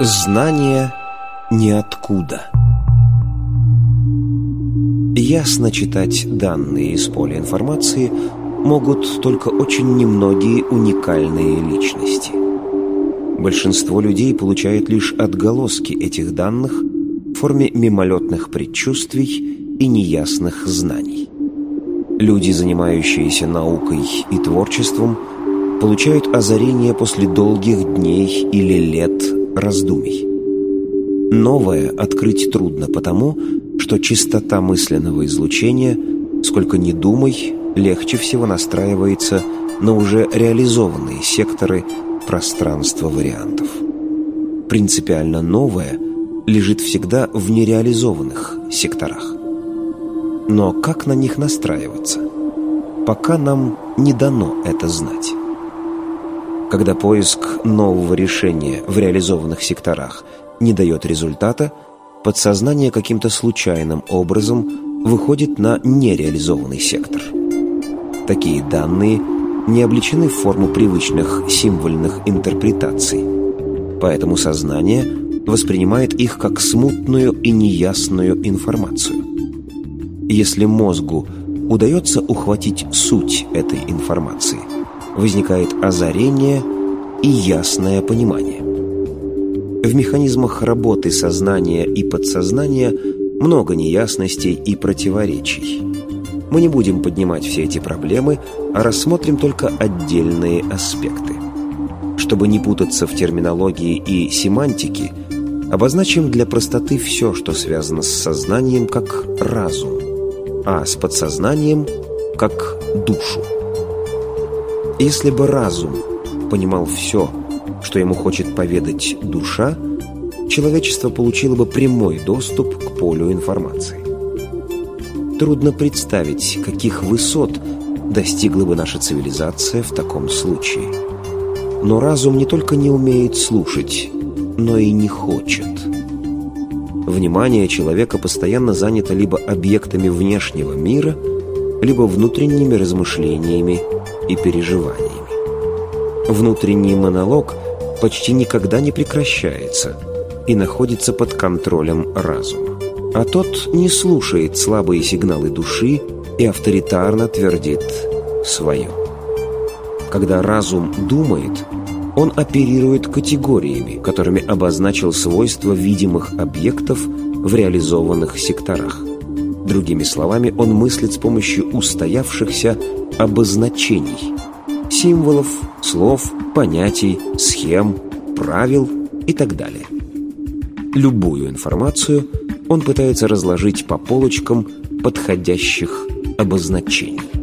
Знание ниоткуда. Ясно читать данные из поля информации могут только очень немногие уникальные личности. Большинство людей получает лишь отголоски этих данных в форме мимолетных предчувствий и неясных знаний. Люди, занимающиеся наукой и творчеством, получают озарение после долгих дней или лет раздумий. Новое открыть трудно потому, что частота мысленного излучения, сколько ни думай, легче всего настраивается на уже реализованные секторы пространства вариантов. Принципиально новое лежит всегда в нереализованных секторах. Но как на них настраиваться? Пока нам не дано это знать. Когда поиск нового решения в реализованных секторах не дает результата, подсознание каким-то случайным образом выходит на нереализованный сектор. Такие данные не облечены в форму привычных символьных интерпретаций, поэтому сознание воспринимает их как смутную и неясную информацию. Если мозгу удается ухватить суть этой информации, возникает озарение и ясное понимание. В механизмах работы сознания и подсознания много неясностей и противоречий. Мы не будем поднимать все эти проблемы, а рассмотрим только отдельные аспекты. Чтобы не путаться в терминологии и семантике, обозначим для простоты все, что связано с сознанием, как разум, а с подсознанием, как душу. Если бы разум понимал все, что ему хочет поведать душа, человечество получило бы прямой доступ к полю информации. Трудно представить, каких высот достигла бы наша цивилизация в таком случае. Но разум не только не умеет слушать, но и не хочет. Внимание человека постоянно занято либо объектами внешнего мира, либо внутренними размышлениями и переживаниями. Внутренний монолог почти никогда не прекращается и находится под контролем разума. А тот не слушает слабые сигналы души и авторитарно твердит свое. Когда разум думает, он оперирует категориями, которыми обозначил свойства видимых объектов в реализованных секторах. Другими словами, он мыслит с помощью устоявшихся обозначений, символов, слов, понятий, схем, правил и так далее. Любую информацию он пытается разложить по полочкам подходящих обозначений.